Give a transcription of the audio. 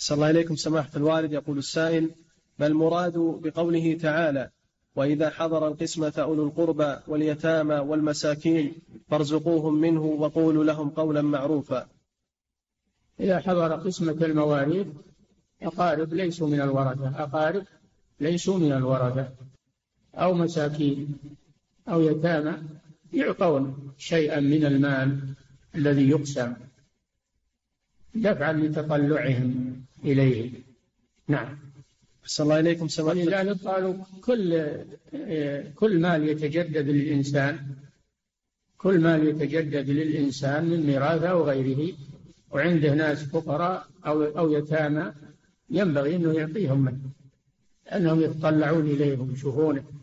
أحسن الله إليكم سماحة الوالد. يقول السائل: ما المراد بقوله تعالى: وإذا حضر القسمة أولو القربى واليتامى والمساكين فارزقوهم منه وقولوا لهم قولا معروفا؟ إذا حضر قسمة المواريث أقارب ليسوا من الورثة، أقارب ليسوا من الورثة أو مساكين أو يتامى يعطون شيئا من المال الذي يقسم دفعا لتطلعهم إليه. نعم. أحسن الله إليكم سماحة. ولذلك قالوا كل مال يتجدد للإنسان، كل مال يتجدد للإنسان من ميراث أو غيره وعنده ناس فقراء أو يتامى ينبغي أنه يعطيهم منه، أنهم يتطلعون إليهم يشوفونه.